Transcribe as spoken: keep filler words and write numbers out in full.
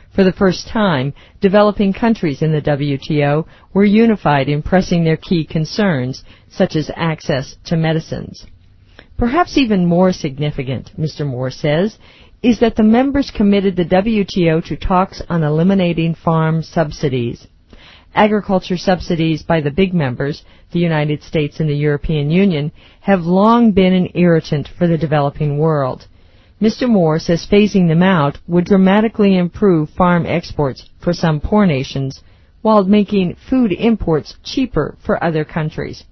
For the first time, developing countries in the W T O were unified in pressing their key concerns, such as access to medicines. Perhaps even more significant, Mister Moore says, is that the members committed the W T O to talks on eliminating farm subsidies. Agriculture subsidies by the big members, the United States and the European Union, have long been an irritant for the developing world. Mister Moore says phasing them out would dramatically improve farm exports for some poor nations, while making food imports cheaper for other countries.